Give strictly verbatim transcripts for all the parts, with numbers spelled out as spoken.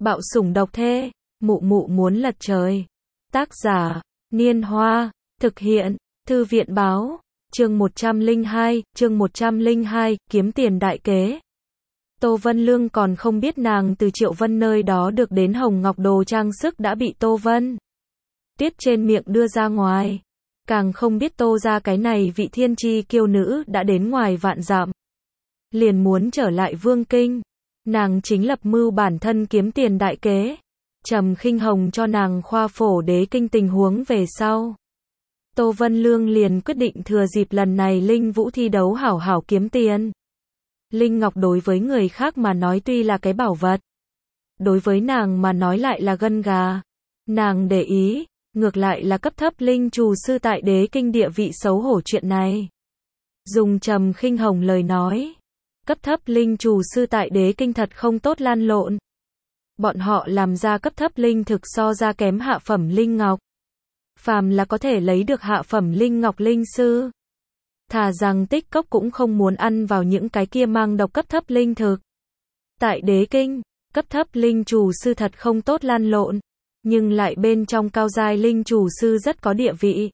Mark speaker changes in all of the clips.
Speaker 1: Bạo sủng độc thê, mụ mụ muốn lật trời. Tác giả, Niên Hoa, thực hiện, Thư viện báo, chương một trăm lẻ hai, chương một trăm lẻ hai, kiếm tiền đại kế. Tô Vân Lương còn không biết nàng từ Triệu Vân nơi đó được đến hồng ngọc đồ trang sức đã bị Tô Vân Tuyết trên miệng đưa ra ngoài. Càng không biết Tô ra cái này vị thiên chi kiêu nữ đã đến ngoài vạn dặm. Liền muốn trở lại Vương Kinh. Nàng chính lập mưu bản thân kiếm tiền đại kế. Trầm Khinh Hồng cho nàng khoa phổ đế kinh tình huống về sau. Tô Vân Lương liền quyết định thừa dịp lần này Linh Vũ thi đấu hảo hảo kiếm tiền. Linh Ngọc đối với người khác mà nói tuy là cái bảo vật. Đối với nàng mà nói lại là gân gà. Nàng để ý, ngược lại là cấp thấp Linh Trù sư tại đế kinh địa vị xấu hổ chuyện này. Dùng Trầm Khinh Hồng lời nói. Cấp thấp Linh Trù sư tại đế kinh thật không tốt lan lộn. Bọn họ làm ra cấp thấp linh thực so ra kém hạ phẩm linh ngọc. Phàm là có thể lấy được hạ phẩm linh ngọc linh sư. Thà rằng tích cốc cũng không muốn ăn vào những cái kia mang độc cấp thấp linh thực. Tại đế kinh, cấp thấp linh chủ sư thật không tốt lan lộn. Nhưng lại bên trong cao giai linh chủ sư rất có địa vị.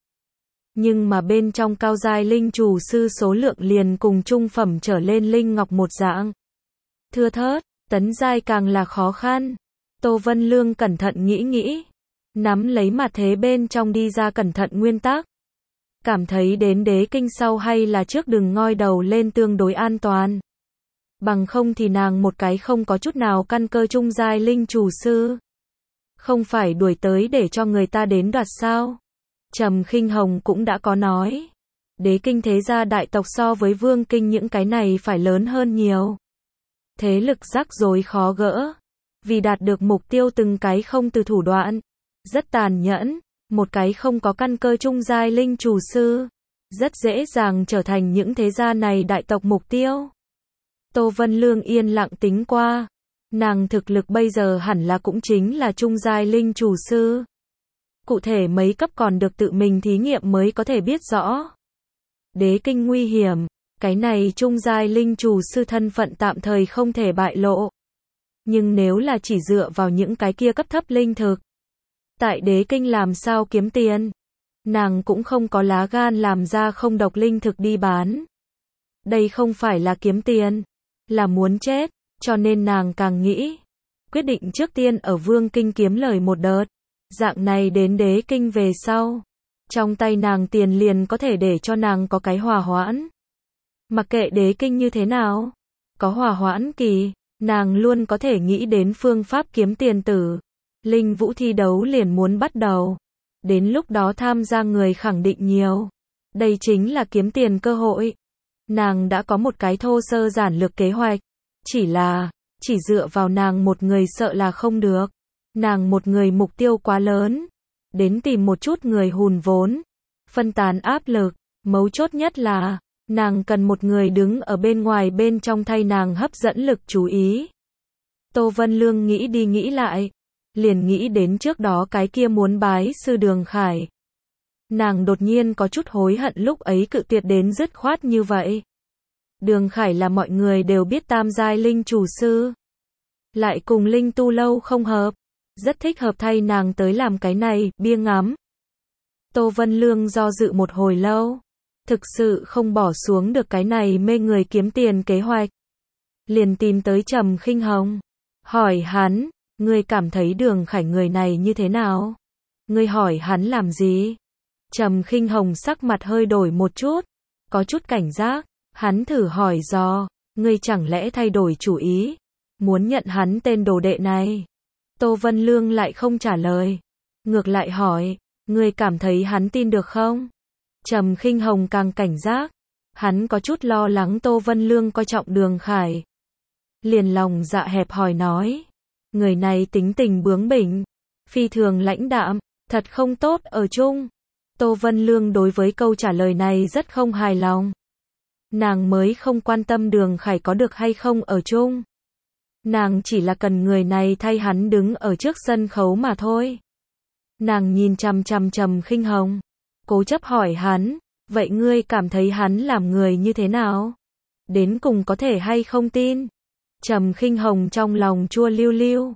Speaker 1: Nhưng mà bên trong cao giai linh chủ sư số lượng liền cùng trung phẩm trở lên linh ngọc một dạng. Thưa thớt, tấn giai càng là khó khăn. Tô Vân Lương cẩn thận nghĩ nghĩ. Nắm lấy mặt thế bên trong đi ra cẩn thận nguyên tắc. Cảm thấy đến đế kinh sau hay là trước đừng ngoi đầu lên tương đối an toàn. Bằng không thì nàng một cái không có chút nào căn cơ trung giai linh chủ sư. Không phải đuổi tới để cho người ta đến đoạt sao. Trầm Khinh Hồng cũng đã có nói. Đế kinh thế gia đại tộc so với Vương Kinh những cái này phải lớn hơn nhiều. Thế lực rắc rối khó gỡ. Vì đạt được mục tiêu từng cái không từ thủ đoạn. Rất tàn nhẫn. Một cái không có căn cơ trung giai linh chủ sư. Rất dễ dàng trở thành những thế gia này đại tộc mục tiêu. Tô Vân Lương yên lặng tính qua. Nàng thực lực bây giờ hẳn là cũng chính là trung giai linh chủ sư. Cụ thể mấy cấp còn được tự mình thí nghiệm mới có thể biết rõ. Đế kinh nguy hiểm. Cái này trung giai linh chủ sư thân phận tạm thời không thể bại lộ. Nhưng nếu là chỉ dựa vào những cái kia cấp thấp linh thực. Tại đế kinh làm sao kiếm tiền. Nàng cũng không có lá gan làm ra không độc linh thực đi bán. Đây không phải là kiếm tiền. Là muốn chết. Cho nên nàng càng nghĩ. Quyết định trước tiên ở Vương Kinh kiếm lời một đợt. Dạng này đến đế kinh về sau. Trong tay nàng tiền liền có thể để cho nàng có cái hòa hoãn. Mặc kệ đế kinh như thế nào. Có hòa hoãn kỳ. Nàng luôn có thể nghĩ đến phương pháp kiếm tiền tử. Linh Vũ thi đấu liền muốn bắt đầu. Đến lúc đó tham gia người khẳng định nhiều. Đây chính là kiếm tiền cơ hội. Nàng đã có một cái thô sơ giản lược kế hoạch. Chỉ là, chỉ dựa vào nàng một người sợ là không được. Nàng một người mục tiêu quá lớn. Đến tìm một chút người hùn vốn. Phân tán áp lực. Mấu chốt nhất là, nàng cần một người đứng ở bên ngoài bên trong thay nàng hấp dẫn lực chú ý. Tô Vân Lương nghĩ đi nghĩ lại. Liền nghĩ đến trước đó cái kia muốn bái sư Đường Khải. Nàng đột nhiên có chút hối hận lúc ấy cự tuyệt đến dứt khoát như vậy. Đường Khải là mọi người đều biết tam giai linh chủ sư. Lại cùng linh tu lâu không hợp. Rất thích hợp thay nàng tới làm cái này, bia ngắm. Tô Vân Lương do dự một hồi lâu. Thực sự không bỏ xuống được cái này mê người kiếm tiền kế hoạch. Liền tìm tới Trầm Khinh Hồng. Hỏi hắn, ngươi cảm thấy Đường Khải người này như thế nào? Ngươi hỏi hắn làm gì? Trầm Khinh Hồng sắc mặt hơi đổi một chút. Có chút cảnh giác. Hắn thử hỏi dò, ngươi chẳng lẽ thay đổi chủ ý? Muốn nhận hắn tên đồ đệ này? Tô Vân Lương lại không trả lời. Ngược lại hỏi, ngươi cảm thấy hắn tin được không? Trầm Khinh Hồng càng cảnh giác. Hắn có chút lo lắng Tô Vân Lương coi trọng Đường Khải. Liền lòng dạ hẹp hòi nói. Người này tính tình bướng bỉnh. Phi thường lãnh đạm. Thật không tốt ở chung. Tô Vân Lương đối với câu trả lời này rất không hài lòng. Nàng mới không quan tâm Đường Khải có được hay không ở chung. Nàng chỉ là cần người này thay hắn đứng ở trước sân khấu mà thôi. Nàng nhìn chằm chằm Trầm Khinh Hồng. Cố chấp hỏi hắn. Vậy ngươi cảm thấy hắn làm người như thế nào? Đến cùng có thể hay không tin? Trầm Khinh Hồng trong lòng chua liu liu.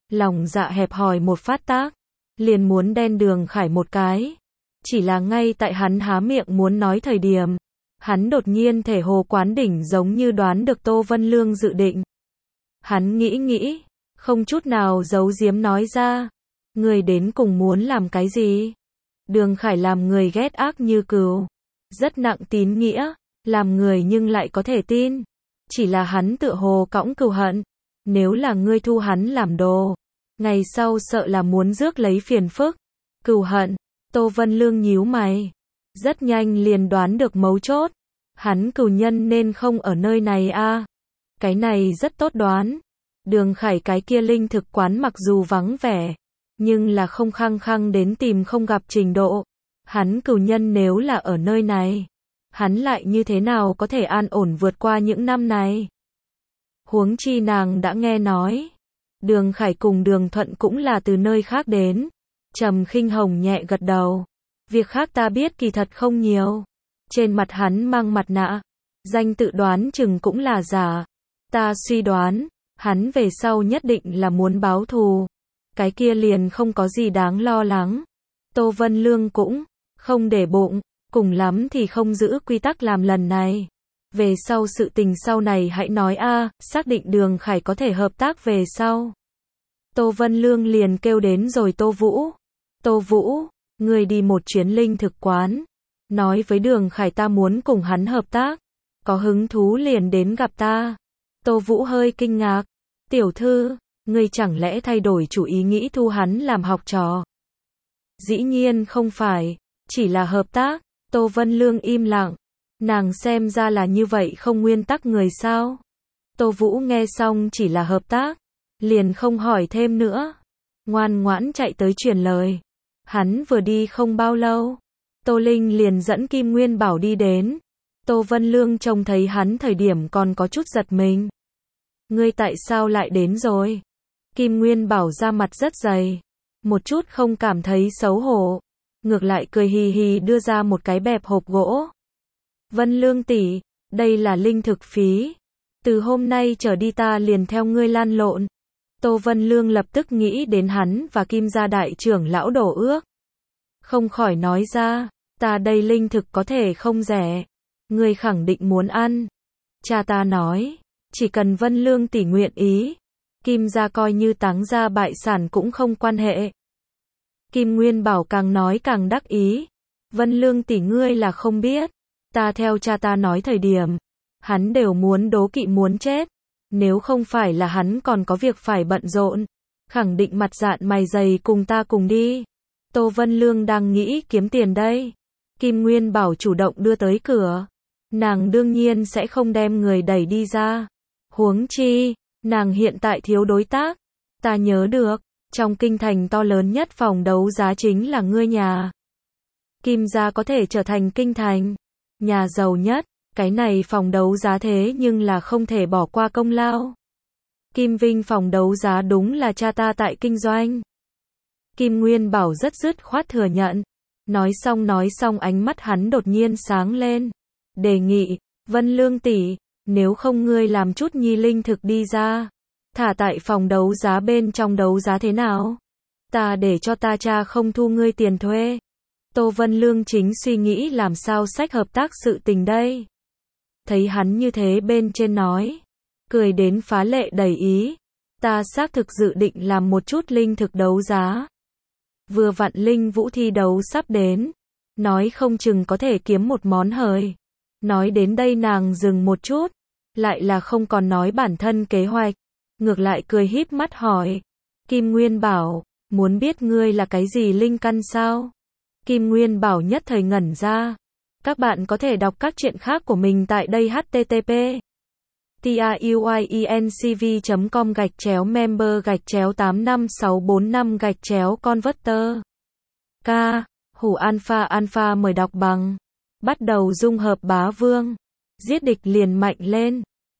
Speaker 1: lòng dạ hẹp hòi một phát tác, liền muốn đen Đường Khải một cái. Chỉ là ngay tại hắn há miệng muốn nói thời điểm, hắn đột nhiên thể hồ quán đỉnh giống như đoán được Tô Vân Lương dự định. Hắn nghĩ nghĩ, không chút nào giấu giếm nói ra, người đến cùng muốn làm cái gì? Đường Khải làm người ghét ác như cừu, rất nặng tín nghĩa, làm người nhưng lại có thể tin. Chỉ là hắn tựa hồ cõng cừu hận, nếu là ngươi thu hắn làm đồ, ngày sau sợ là muốn rước lấy phiền phức. Cừu hận, Tô Vân Lương nhíu mày, rất nhanh liền đoán được mấu chốt. Hắn cừu nhân nên không ở nơi này a. À. Cái này rất tốt đoán. Đường Khải cái kia linh thực quán mặc dù vắng vẻ, nhưng là không khăng khăng đến tìm không gặp trình độ. Hắn cừu nhân nếu là ở nơi này, hắn lại như thế nào có thể an ổn vượt qua những năm này? Huống chi nàng đã nghe nói, Đường Khải cùng Đường Thuận cũng là từ nơi khác đến. Trầm Khinh Hồng nhẹ gật đầu. Việc khác ta biết kỳ thật không nhiều. Trên mặt hắn mang mặt nạ, danh tự đoán chừng cũng là giả. Ta suy đoán, hắn về sau nhất định là muốn báo thù. Cái kia liền không có gì đáng lo lắng. Tô Vân Lương cũng không để bụng, cùng lắm thì không giữ quy tắc làm lần này. Về sau sự tình sau này hãy nói a, xác định Đường Khải có thể hợp tác về sau. Tô Vân Lương liền kêu đến rồi Tô Vũ. Tô Vũ, người đi một chuyến linh thực quán, nói với Đường Khải ta muốn cùng hắn hợp tác, có hứng thú liền đến gặp ta. Tô Vũ hơi kinh ngạc, tiểu thư, ngươi chẳng lẽ thay đổi chủ ý nghĩ thu hắn làm học trò? Dĩ nhiên không phải, chỉ là hợp tác. Tô Vân Lương im lặng, nàng xem ra là như vậy không nguyên tắc người sao? Tô Vũ nghe xong chỉ là hợp tác, liền không hỏi thêm nữa, ngoan ngoãn chạy tới truyền lời. Hắn vừa đi không bao lâu, Tô Linh liền dẫn Kim Nguyên Bảo đi đến. Tô Vân Lương trông thấy hắn thời điểm còn có chút giật mình. Ngươi tại sao lại đến rồi? Kim Nguyên Bảo ra mặt rất dày, một chút không cảm thấy xấu hổ, ngược lại cười hì hì đưa ra một cái bẹp hộp gỗ. Vân Lương tỷ, đây là linh thực phí. Từ hôm nay trở đi ta liền theo ngươi lan lộn. Tô Vân Lương lập tức nghĩ đến hắn và Kim gia đại trưởng lão đổ ước. Không khỏi nói ra, ta đây linh thực có thể không rẻ. Ngươi khẳng định muốn ăn. Cha ta nói, chỉ cần Vân Lương tỷ nguyện ý, Kim gia coi như táng gia bại sản cũng không quan hệ. Kim Nguyên Bảo càng nói càng đắc ý. Vân Lương tỷ ngươi là không biết, ta theo cha ta nói thời điểm, hắn đều muốn đố kỵ muốn chết. Nếu không phải là hắn còn có việc phải bận rộn, khẳng định mặt dạn mày dày cùng ta cùng đi. Tô Vân Lương đang nghĩ kiếm tiền đây. Kim Nguyên Bảo chủ động đưa tới cửa. Nàng đương nhiên sẽ không đem người đẩy đi ra. Huống chi, nàng hiện tại thiếu đối tác. Ta nhớ được, trong kinh thành to lớn nhất phòng đấu giá chính là ngươi nhà. Kim gia có thể trở thành kinh thành nhà giàu nhất. Cái này phòng đấu giá thế nhưng là không thể bỏ qua công lao. Kim Vinh phòng đấu giá đúng là cha ta tại kinh doanh. Kim Nguyên Bảo rất dứt khoát thừa nhận. Nói xong nói xong ánh mắt hắn đột nhiên sáng lên. Đề nghị, Vân Lương tỷ, nếu không ngươi làm chút nhi linh thực đi ra. Thả tại phòng đấu giá bên trong đấu giá thế nào? Ta để cho ta cha không thu ngươi tiền thuê. Tô Vân Lương chính suy nghĩ làm sao sách hợp tác sự tình đây. Thấy hắn như thế bên trên nói, cười đến phá lệ đầy ý. Ta xác thực dự định làm một chút linh thực đấu giá. Vừa vặn linh vũ thi đấu sắp đến, nói không chừng có thể kiếm một món hời. Nói đến đây nàng dừng một chút, lại là không còn nói bản thân kế hoạch, ngược lại cười híp mắt hỏi. Kim Nguyên Bảo, muốn biết ngươi là cái gì linh căn sao? Kim Nguyên Bảo nhất thời ngẩn ra. Các bạn có thể đọc các truyện khác của mình tại đây h t t p truyencv chấm com gạch chéo member gạch chéo tám năm sáu bốn năm gạch chéo converter. K. Hủ Alpha Alpha mời đọc bằng. Bắt đầu dung hợp bá vương. Giết địch liền mạnh lên.